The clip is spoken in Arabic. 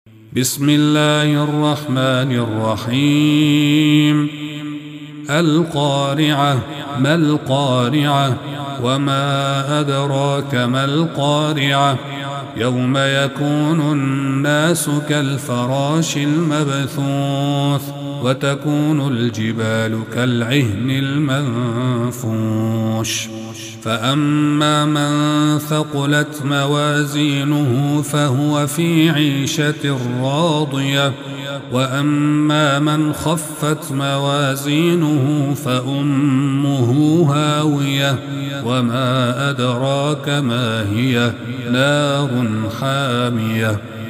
بسم الله الرحمن الرحيم. القارعة. ما القارعة؟ وما أدراك ما القارعة؟ يوم يكون الناس كالفراش المبثوث وتكون الجبال كالعهن المنفوش. فأما من ثقلت موازينه فهو في عيشة راضية، وأما من خفت موازينه فأمه هاوية، وما أدراك ما هي؟ نار حامية.